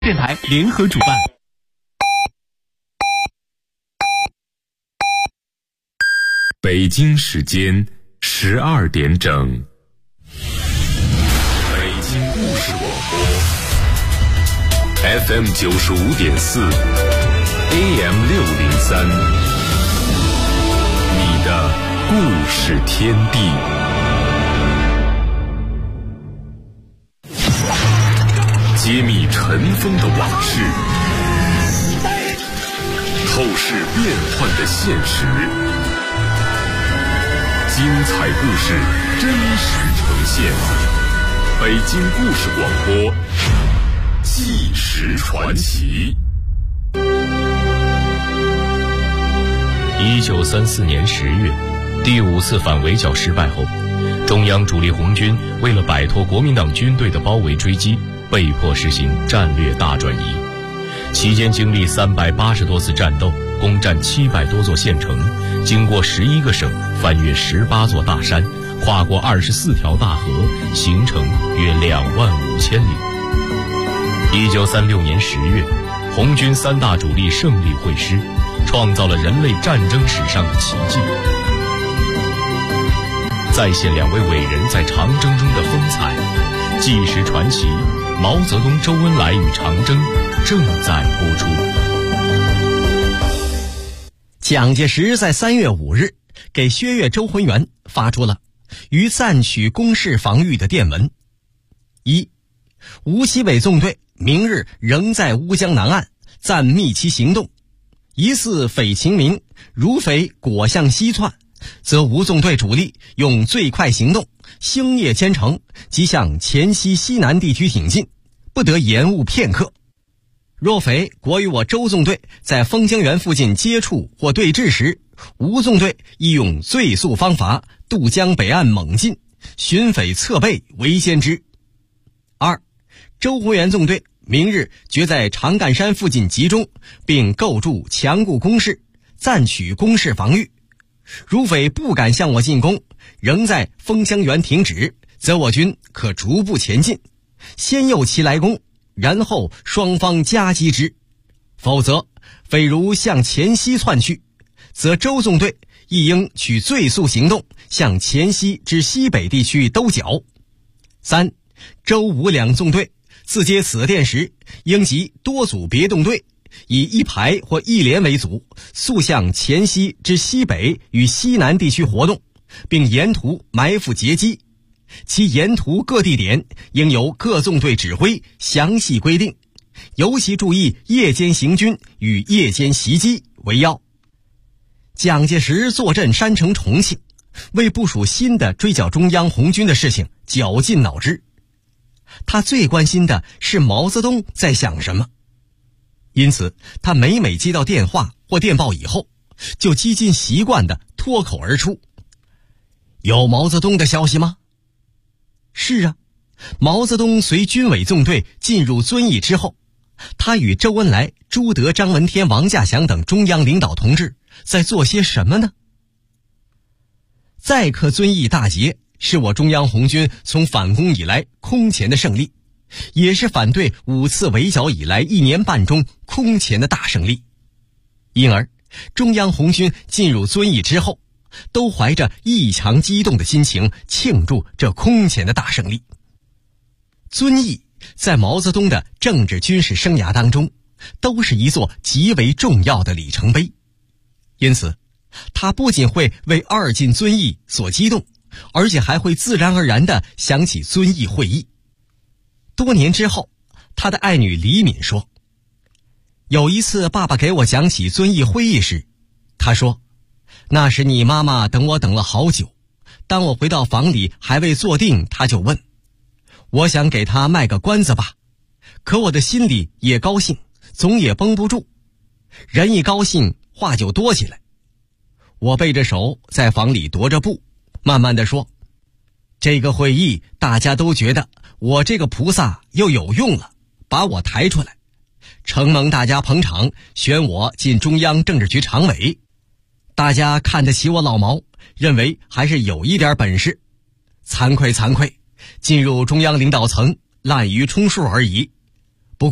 电台联合主办。 北京时间12点整，北京故事广播 FM 95.4 AM 603，你的故事天地。揭秘尘封的往事，透视变幻的现实，精彩故事真实呈现。北京故事广播，纪实传奇。 1934年10月，第5次反围剿失败后，中央主力红军为了摆脱国民党军队的包围追击，被迫实行战略大转移，期间经历380多次战斗，攻占700多座县城，经过11个省，翻越18座大山，跨过24条大河，行程约25000里。1936年10月，红军3大主力胜利会师，创造了人类战争史上的奇迹，再现2位伟人在长征中的风采。纪实传奇，毛泽东、周恩来与长征正在播出。 蒋介石在3月5日给薛岳、周浑元发出了于暂取工事防御的电文。1. 吴锡伟纵队明日仍在乌江南岸，暂密其行动，疑似匪秦民，如匪果向西窜，则吴纵队主力用最快行动，星夜兼程，即向黔西西南地区挺进，不得延误片刻。若匪国与我周纵队在丰江源附近接触或对峙时，吴纵队亦用最速方法渡江北岸猛进，寻匪侧背围歼之。2. 周浑元纵队明日决在长干山附近集中，并构筑强固工事，暂取工事防御。如匪不敢向我进攻，仍在丰江源停止，则我军可逐步前进，先诱其来攻，然后双方夹击之。否则匪如向黔西窜去，则周纵队亦应取最速行动，向黔西之西北地区兜剿。3. 周吴两纵队自接此电时，应集多组别动队，以一排或一连为组，速向黔西之西北与西南地区活动，并沿途埋伏截击。其沿途各地点应由各纵队指挥详细规定，尤其注意夜间行军与夜间袭击为要。蒋介石坐镇山城重庆，为部署新的追剿中央红军的事情绞尽脑汁。他最关心的是毛泽东在想什么，因此他每接到电话或电报以后，就几近习惯地脱口而出：有毛泽东的消息吗？是啊，毛泽东随军委纵队进入遵义之后，他与周恩来、朱德、张闻天、王稼祥等中央领导同志在做些什么呢？再克遵义大捷是我中央红军从反攻以来空前的胜利，也是反对5次围剿以来1年半中空前的大胜利。因而中央红军进入遵义之后，都怀着异常激动的心情庆祝这空前的大胜利。遵义在毛泽东的政治军事生涯当中，都是一座极为重要的里程碑。因此他不仅会为2进遵义所激动，而且还会自然而然地想起遵义会议。多年之后，他的爱女李敏说，有一次爸爸给我讲起遵义会议时，他说，那时你妈妈等我等了好久，当我回到房里还未坐定，他就问，我想给他卖个关子吧，可我的心里也高兴，总也绷不住，人一高兴话就多起来。我背着手在房里踱着步，慢慢地说，这个会议大家都觉得我这个菩萨又有用了，把我抬出来，承蒙大家捧场，选我进中央政治局常委。大家看得起我老毛，认为还是有一点本事。惭愧，进入中央领导层滥竽充数而已。不过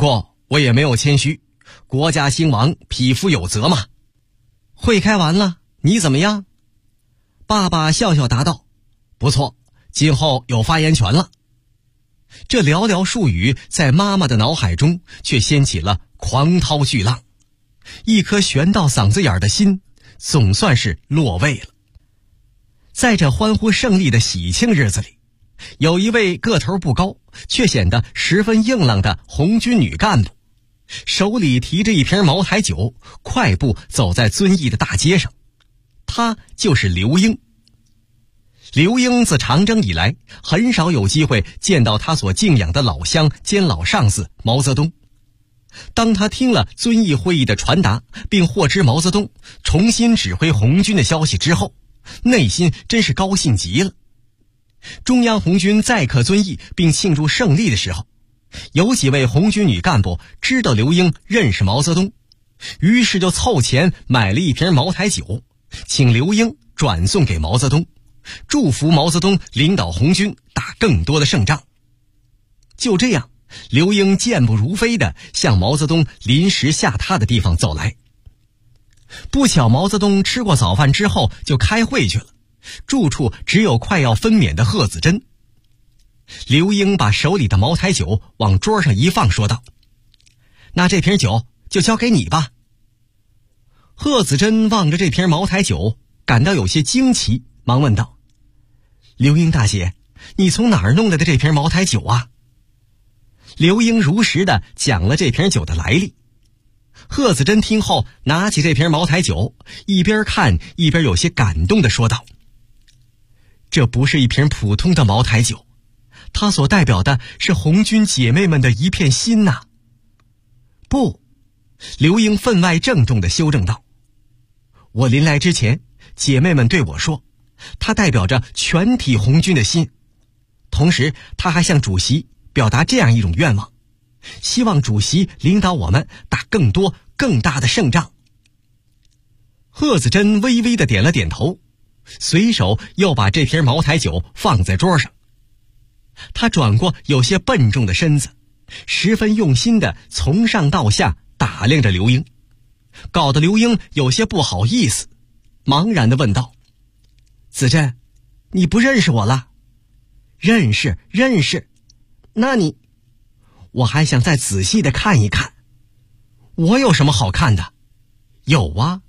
我也没有谦虚，国家兴亡，匹夫有责嘛。会开完了，你怎么样？爸爸笑笑答道：不错，今后有发言权了。这寥寥数语在妈妈的脑海中却掀起了狂涛巨浪，一颗悬到嗓子眼的心总算是落位了。在这欢呼胜利的喜庆日子里，有一位个头不高却显得十分硬朗的红军女干部，手里提着一瓶茅台酒，快步走在遵义的大街上。她就是刘英。刘英自长征以来，很少有机会见到他所敬仰的老乡兼老上司毛泽东。当他听了遵义会议的传达，并获知毛泽东重新指挥红军的消息之后，内心真是高兴极了。中央红军再克遵义并庆祝胜利的时候，有几位红军女干部知道刘英认识毛泽东，于是就凑钱买了一瓶茅台酒，请刘英转送给毛泽东，祝福毛泽东领导红军打更多的胜仗。就这样，刘英健步如飞地向毛泽东临时下榻的地方走来。不巧毛泽东吃过早饭之后就开会去了，住处只有快要分娩的贺子珍。刘英把手里的茅台酒往桌上一放，说道：那这瓶酒就交给你吧。贺子珍望着这瓶茅台酒，感到有些惊奇，忙问道：刘英大姐，你从哪儿弄来的这瓶茅台酒啊？刘英如实地讲了这瓶酒的来历。贺子珍听后拿起这瓶茅台酒，一边看一边有些感动地说道：这不是一瓶普通的茅台酒，它所代表的是红军姐妹们的一片心呐。不，刘英分外郑重地修正道：我临来之前，姐妹们对我说，它代表着全体红军的心。同时他还向主席表达这样一种愿望，希望主席领导我们打更多更大的胜仗。贺子珍微微地点了点头，随手又把这瓶茅台酒放在桌上。他转过有些笨重的身子，十分用心地从上到下打量着刘英，搞得刘英有些不好意思，茫然地问道：子珍，你不认识我了？认识。那你……我还想再仔细地看一看。我有什么好看的？有啊。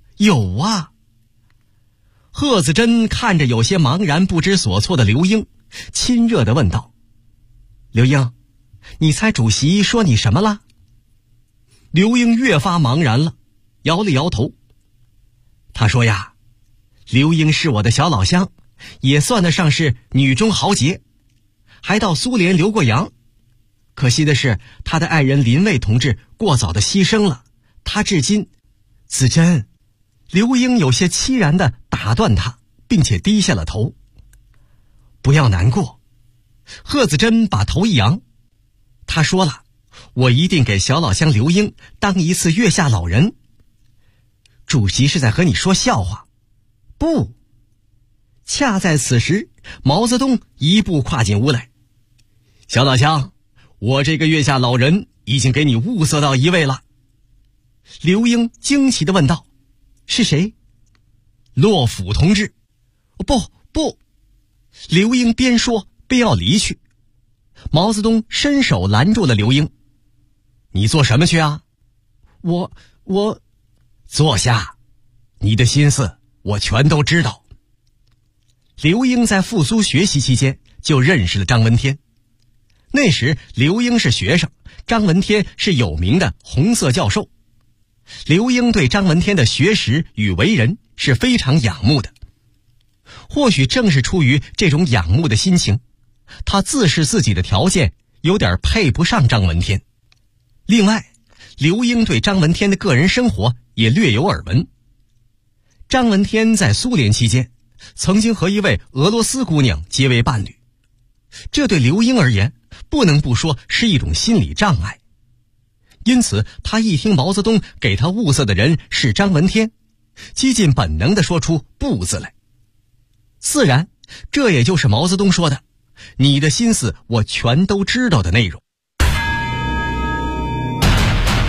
贺子珍看着有些茫然不知所措的刘英，亲热地问道：刘英，你猜主席说你什么了？刘英越发茫然了，摇了摇头。他说呀，刘英是我的小老乡，也算得上是女中豪杰，还到苏联留过洋。可惜的是，他的爱人林卫同志过早的牺牲了，他至今……子珍，刘英有些凄然地打断他，并且低下了头。不要难过。贺子珍把头一扬，他说了，我一定给小老乡刘英当一次月下老人。主席是在和你说笑话。不。恰在此时，毛泽东一步跨进屋来。小老乡，我这个月下老人已经给你物色到一位了。刘英惊奇地问道：是谁？骆甫同志。不。刘英边说边要离去。毛泽东伸手拦住了刘英。你做什么去啊？我坐下，你的心思我全都知道。刘英在复苏学习期间就认识了张闻天。那时刘英是学生，张闻天是有名的红色教授。刘英对张闻天的学识与为人是非常仰慕的。或许正是出于这种仰慕的心情，他自视自己的条件有点配不上张闻天。另外，刘英对张闻天的个人生活也略有耳闻。张闻天在苏联期间曾经和一位俄罗斯姑娘结为伴侣，这对刘英而言不能不说是一种心理障碍。因此他一听毛泽东给他物色的人是张闻天，几近本能地说出不字来。自然，这也就是毛泽东说的你的心思我全都知道的内容。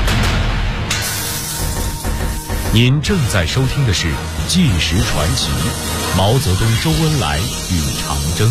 您正在收听的是《纪实传奇》，毛泽东、周恩来与长征。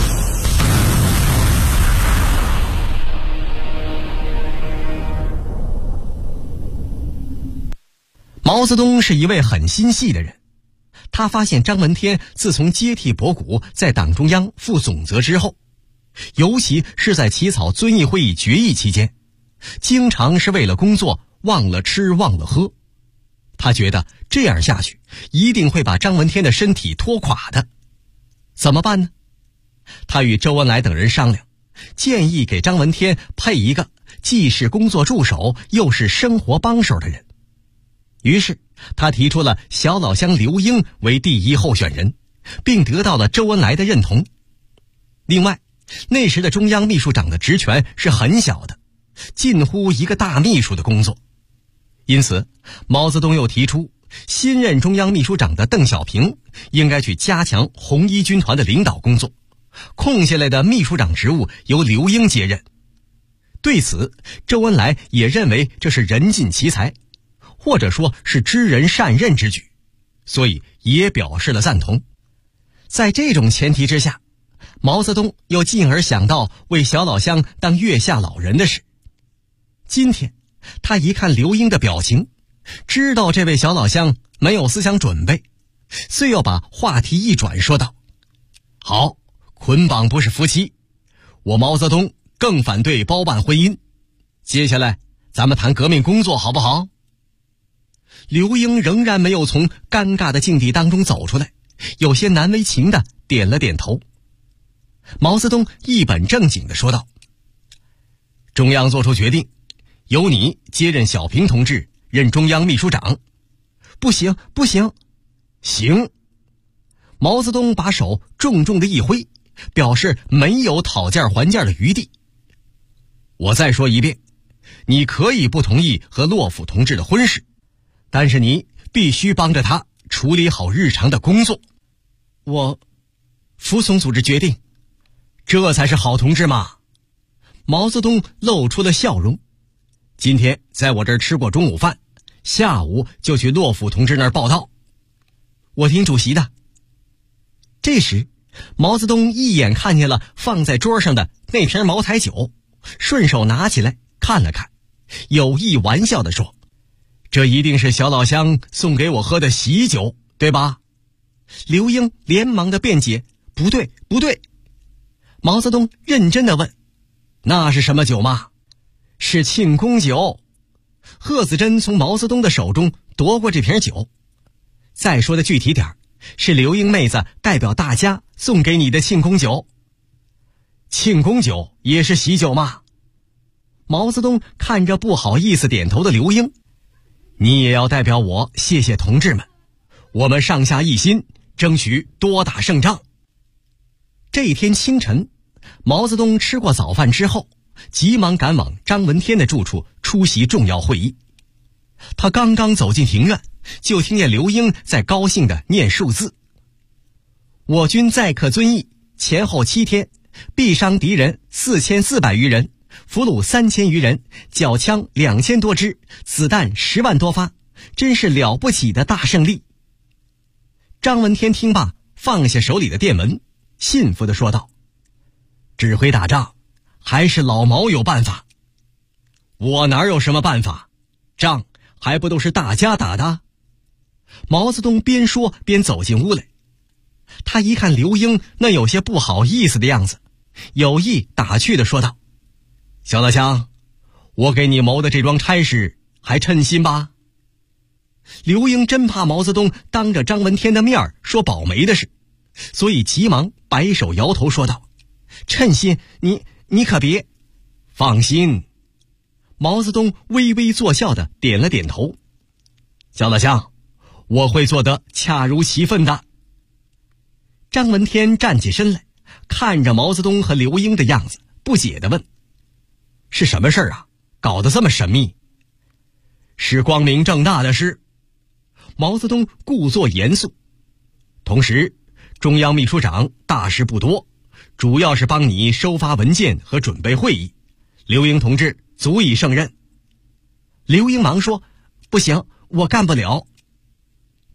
毛泽东是一位很心细的人，他发现张闻天自从接替博古在党中央负总责之后，尤其是在起草遵义会议决议期间，经常是为了工作忘了吃忘了喝。他觉得这样下去一定会把张闻天的身体拖垮的。怎么办呢？他与周恩来等人商量，建议给张闻天配一个既是工作助手又是生活帮手的人。于是他提出了小老乡刘英为第一候选人，并得到了周恩来的认同。另外，那时的中央秘书长的职权是很小的，近乎一个大秘书的工作。因此毛泽东又提出，新任中央秘书长的邓小平应该去加强红一军团的领导工作，空下来的秘书长职务由刘英接任。对此，周恩来也认为这是人尽其才，或者说是知人善任之举，所以也表示了赞同。在这种前提之下，毛泽东又进而想到为小老乡当月下老人的事。今天他一看刘英的表情，知道这位小老乡没有思想准备，遂要把话题一转，说道：好，捆绑不是夫妻，我毛泽东更反对包办婚姻，接下来咱们谈革命工作好不好？刘英仍然没有从尴尬的境地当中走出来，有些难为情地点了点头。毛泽东一本正经地说道：中央做出决定，由你接任小平同志任中央秘书长。不行不行。行。毛泽东把手重重地一挥，表示没有讨价还价的余地。我再说一遍，你可以不同意和骆甫同志的婚事，但是你必须帮着他处理好日常的工作。我服从组织决定。这才是好同志嘛。毛泽东露出了笑容。今天在我这儿吃过中午饭，下午就去骆甫同志那儿报道。我听主席的。这时毛泽东一眼看见了放在桌上的那瓶茅台酒，顺手拿起来看了看，有意玩笑地说：这一定是小老乡送给我喝的喜酒，对吧？刘英连忙的辩解：不对不对。毛泽东认真地问：那是什么酒吗？是庆功酒。贺子珍从毛泽东的手中夺过这瓶酒。再说的具体点，是刘英妹子代表大家送给你的庆功酒。庆功酒也是喜酒吗？毛泽东看着不好意思点头的刘英：你也要代表我谢谢同志们，我们上下一心，争取多打胜仗。这一天清晨，毛泽东吃过早饭之后，急忙赶往张闻天的住处出席重要会议。他刚刚走进庭院，就听见刘英在高兴地念数字：我军载客遵义，前后7天，毙伤敌人4400余人，俘虏3000余人，缴枪2000多支，子弹10万多发，真是了不起的大胜利。张闻天听罢，放下手里的电文，信服地说道：指挥打仗还是老毛有办法。我哪有什么办法？仗还不都是大家打的？毛泽东边说边走进屋来。他一看刘英那有些不好意思的样子，有意打趣地说道：小老乡，我给你谋的这桩差事还称心吧？刘英真怕毛泽东当着张闻天的面说保媒的事，所以急忙摆手摇头说道：称心，你可别。放心。毛泽东微微作笑地点了点头。小老乡，我会做得恰如其分的。张闻天站起身来，看着毛泽东和刘英的样子，不解地问：是什么事啊？搞得这么神秘？是光明正大的事。毛泽东故作严肃。同时，中央秘书长大事不多，主要是帮你收发文件和准备会议，刘英同志足以胜任。刘英忙说：不行，我干不了。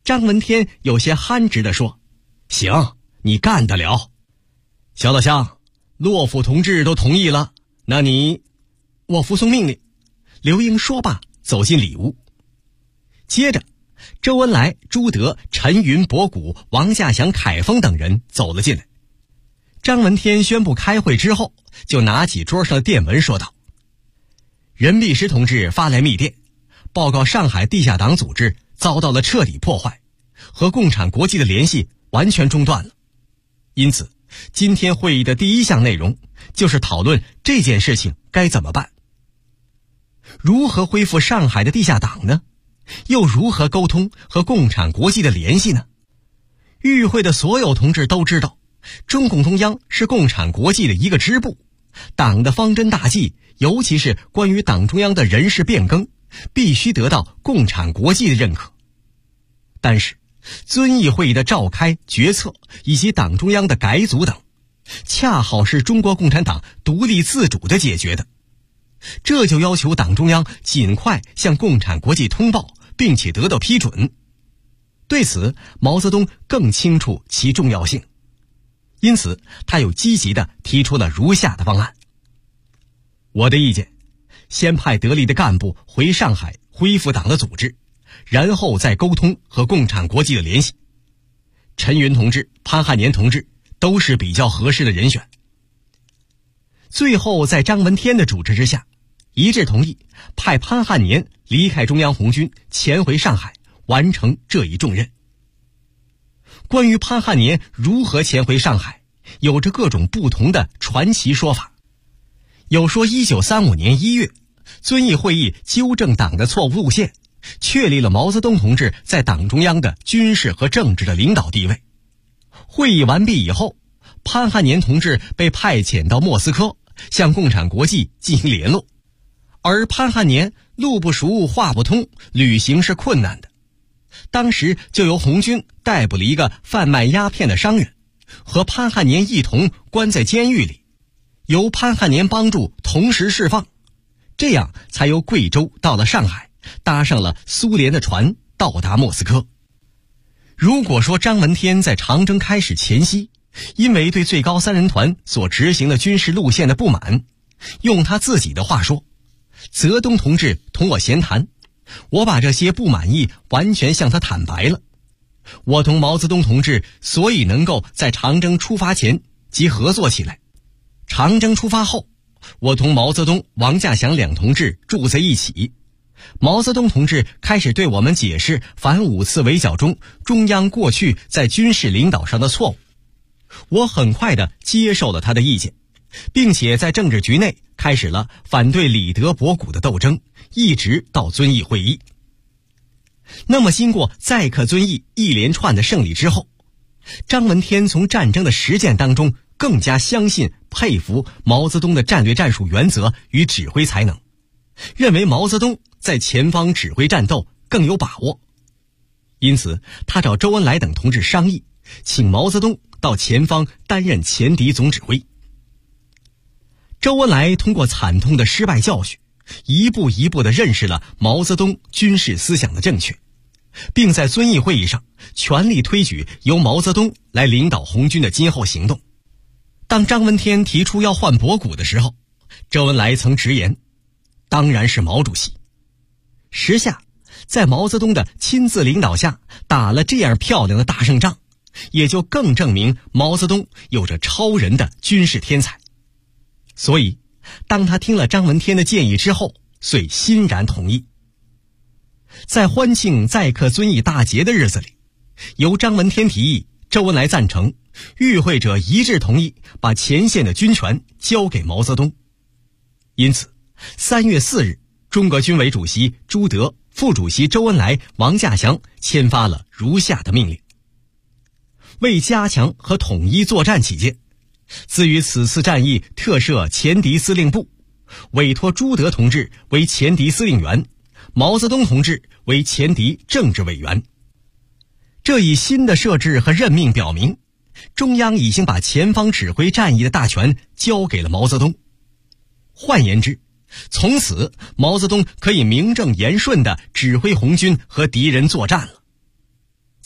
张闻天有些憨直地说：“行，你干得了。小老乡，骆府同志都同意了，那你……我服从命令。”刘英说罢，走进里屋。接着，周恩来、朱德、陈云、博古、王稼祥、凯丰等人走了进来。张闻天宣布开会之后，就拿起桌上的电文说道：“任弼时同志发来密电，报告上海地下党组织遭到了彻底破坏，和共产国际的联系完全中断了。因此，今天会议的第一项内容就是讨论这件事情该怎么办。如何恢复上海的地下党呢？又如何沟通和共产国际的联系呢？与会的所有同志都知道，中共中央是共产国际的一个支部，党的方针大计，尤其是关于党中央的人事变更，必须得到共产国际的认可。但是遵义会议的召开、决策以及党中央的改组等，恰好是中国共产党独立自主地解决的。这就要求党中央尽快向共产国际通报，并且得到批准。对此，毛泽东更清楚其重要性，因此他又积极地提出了如下的方案：我的意见，先派得力的干部回上海恢复党的组织，然后再沟通和共产国际的联系。陈云同志、潘汉年同志都是比较合适的人选。最后在张闻天的主持之下，一致同意派潘汉年离开中央红军，前回上海完成这一重任。关于潘汉年如何前回上海，有着各种不同的传奇说法。有说1935年1月，遵义会议纠正党的错误路线，确立了毛泽东同志在党中央的军事和政治的领导地位。会议完毕以后，潘汉年同志被派遣到莫斯科，向共产国际进行联络。而潘汉年路不熟，话不通，旅行是困难的。当时就由红军逮捕了一个贩卖鸦片的商人，和潘汉年一同关在监狱里，由潘汉年帮助同时释放，这样才由贵州到了上海，搭上了苏联的船，到达莫斯科。如果说张闻天在长征开始前夕，因为对最高三人团所执行的军事路线的不满，用他自己的话说：泽东同志同我闲谈，我把这些不满意完全向他坦白了。我同毛泽东同志所以能够在长征出发前即合作起来，长征出发后，我同毛泽东、王稼祥两同志住在一起。毛泽东同志开始对我们解释反5次围剿中中央过去在军事领导上的错误。我很快地接受了他的意见，并且在政治局内开始了反对李德、博古的斗争，一直到遵义会议。那么经过再克遵义一连串的胜利之后，张闻天从战争的实践当中更加相信、佩服毛泽东的战略战术原则与指挥才能，认为毛泽东在前方指挥战斗更有把握。因此他找周恩来等同志商议，请毛泽东到前方担任前敌总指挥。周恩来通过惨痛的失败教训，一步一步地认识了毛泽东军事思想的正确，并在遵义会议上全力推举由毛泽东来领导红军的今后行动。当张闻天提出要换博古的时候，周恩来曾直言：当然是毛主席。时下在毛泽东的亲自领导下打了这样漂亮的大胜仗，也就更证明毛泽东有着超人的军事天才。所以当他听了张闻天的建议之后，遂欣然同意。在欢庆再克遵义大捷的日子里，由张闻天提议，周恩来赞成，与会者一致同意把前线的军权交给毛泽东。因此3月4日，中国军委主席朱德、副主席周恩来、王稼祥签发了如下的命令：为加强和统一作战起见，自于此次战役特设前敌司令部，委托朱德同志为前敌司令员，毛泽东同志为前敌政治委员。这一新的设置和任命表明，中央已经把前方指挥战役的大权交给了毛泽东。换言之，从此毛泽东可以名正言顺地指挥红军和敌人作战了。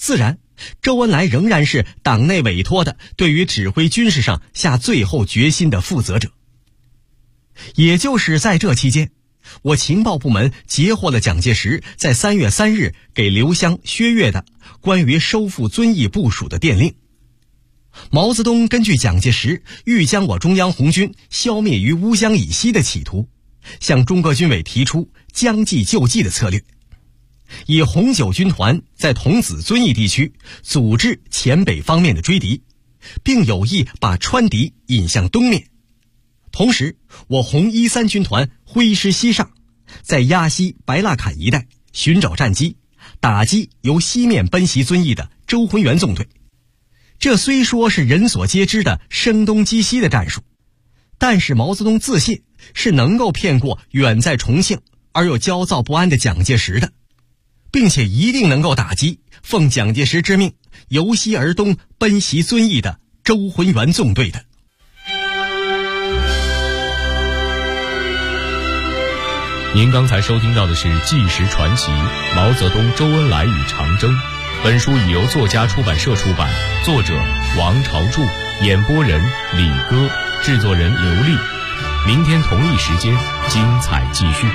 自然周恩来仍然是党内委托的对于指挥军事上下最后决心的负责者。也就是在这期间，我情报部门截获了蒋介石在3月3日给刘湘、薛岳的关于收复遵义部署的电令。毛泽东根据蒋介石欲将我中央红军消灭于乌江以西的企图，向中革军委提出将计就计的策略，以红九军团在桐梓、遵义地区组织黔北方面的追敌，并有意把川敌引向东面。同时，我红13军团挥师西上，在鸭溪、白蜡坎一带寻找战机，打击由西面奔袭遵义的周浑元纵队。这虽说是人所皆知的声东击西的战术，但是毛泽东自信是能够骗过远在重庆而又焦躁不安的蒋介石的，并且一定能够打击奉蒋介石之命由西而东奔袭遵义的周浑元纵队的。 您刚才收听到的是《纪实传奇：毛泽东、周恩来与长征》。本书已由作家出版社出版，作者王朝柱，演播人李戈，制作人刘丽。明天同一时间，精彩继续。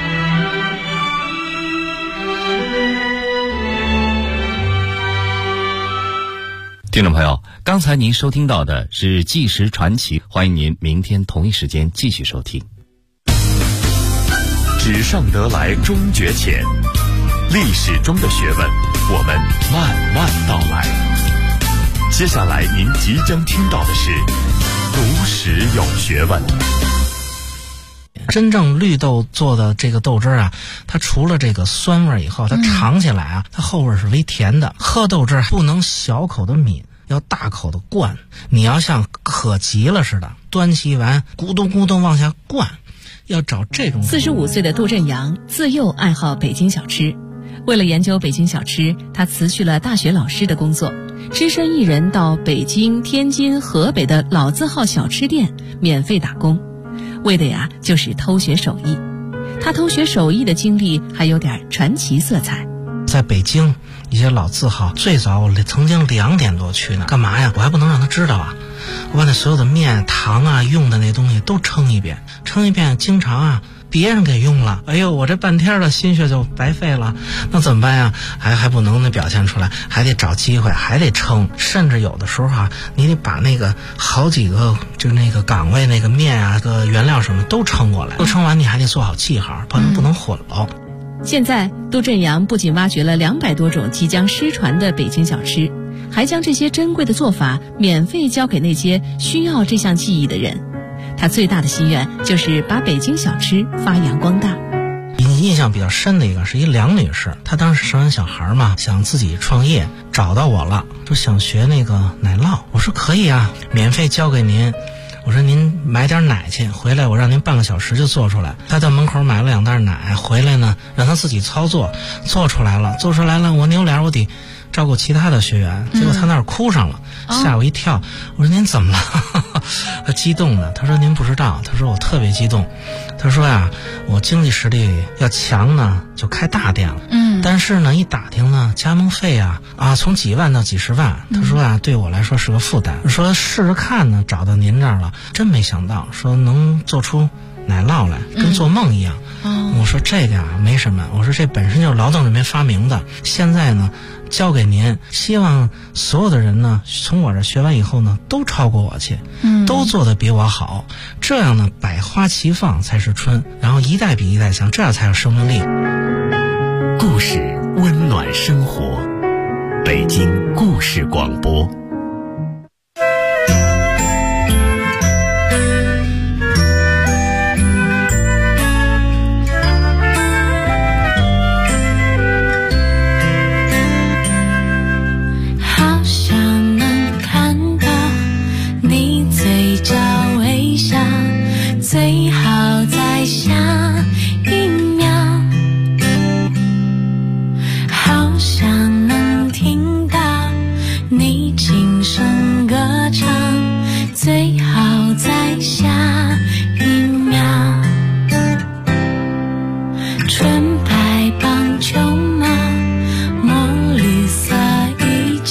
听众朋友，刚才您收听到的是《纪实传奇》，欢迎您明天同一时间继续收听。 纸上得来终觉浅，历史中的学问，我们慢慢道来。接下来您即将听到的是读史有学问。 真正绿豆做的这个豆汁啊，它除了这个酸味以后，它尝起来啊，它后味是微甜的。喝豆汁不能小口的抿，要大口的灌。你要像渴急了似的，端起碗咕咚咕咚往下灌。要找这种。 45岁的杜振阳自幼爱好北京小吃，为了研究北京小吃，他辞去了大学老师的工作，只身一人到北京、天津、河北的老字号小吃店免费打工，为的呀就是偷学手艺。他偷学手艺的经历还有点传奇色彩。 在北京一些老字号，最早我曾经2点多去呢，干嘛呀？我还不能让他知道啊！我把那所有的面、糖啊、用的那东西都称一遍，经常啊别人给用了，哎呦，我这半天的心血就白费了，那怎么办呀？还不能表现出来，还得找机会，还得称，甚至有的时候啊，你得把那个好几个就那个岗位那个面啊、个原料什么都称过来，都称完你还得做好记号，不能混了。 现在杜振阳不仅挖掘了200多种即将失传的北京小吃，还将这些珍贵的做法免费教给那些需要这项技艺的人。他最大的心愿就是把北京小吃发扬光大。 印象比较深的一个是一梁女士，她当时生完小孩嘛，想自己创业，找到我了，说想学那个奶酪。我说可以啊，免费教给您。我说您买点奶去，回来我让您半个小时就做出来。他到门口买了2袋奶，回来呢让他自己操作，做出来了。我扭脸我得照顾其他的学员，结果他那儿哭上了，吓我一跳。我说您怎么了？他激动的，他说您不知道，他说我特别激动。他说呀，我经济实力要强呢，就开大店了。但是呢，一打听呢，加盟费啊从几万到几十万。他说啊，对我来说是个负担。说试试看呢，找到您这儿了，真没想到，说能做出奶酪来，跟做梦一样。我说这个啊没什么，我说这本身就是劳动人民发明的，现在呢交给您，希望所有的人呢从我这学完以后呢都超过我去，都做得比我好，这样呢百花齐放才是春，然后一代比一代强，这样才有生命力。 故事温暖生活，北京故事广播。 最好在下一秒，好想能听到你轻声歌唱，最好在下一秒。纯白棒球帽，墨绿色衣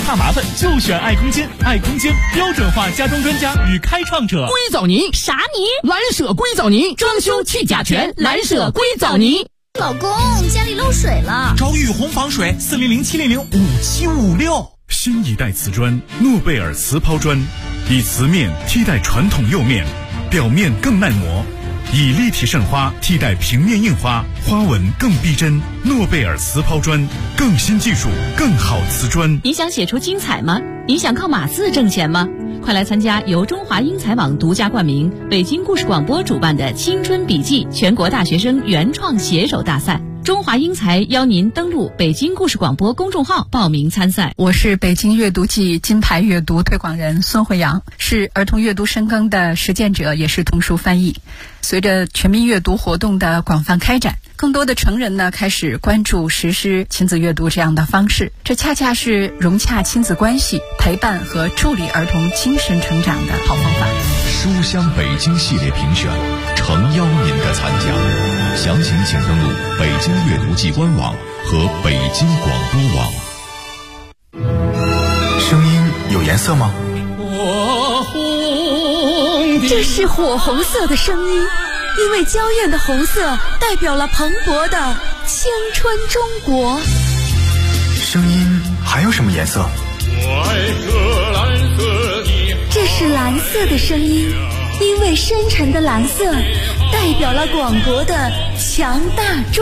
怕麻烦就选爱空间，爱空间标准化家装专家与开创者。 硅藻泥啥泥？ 蓝舍硅藻泥，装修去甲醛，蓝舍硅藻泥。 老公，家里漏水了， 找雨虹防水，400-700-5756。 新一代瓷砖诺贝尔瓷抛砖，以瓷面替代传统釉面，表面更耐磨，以立体渗花替代平面印花，花纹更逼真。诺贝尔瓷抛砖，更新技术，更好瓷砖。 你想写出精彩吗？你想靠码字挣钱吗？快来参加由中华英才网独家冠名、北京故事广播主办的青春笔记全国大学生原创写手大赛。中华英才邀您登录北京故事广播公众号报名参赛。 我是北京阅读季金牌阅读推广人孙慧阳，是儿童阅读深耕的实践者，也是童书翻译。随着全民阅读活动的广泛开展，更多的成人呢开始关注实施亲子阅读这样的方式，这恰恰是融洽亲子关系、陪伴和助力儿童精神成长的好方法。 书香北京系列评选诚邀您的参加，详情请登录北京阅读季官网和北京广播网。 声音有颜色吗？ 这是火红色的声音，因为娇艳的红色代表了蓬勃的青春中国。 声音还有什么颜色？ 这是蓝色的声音，因为深沉的蓝色代表了广博的强大中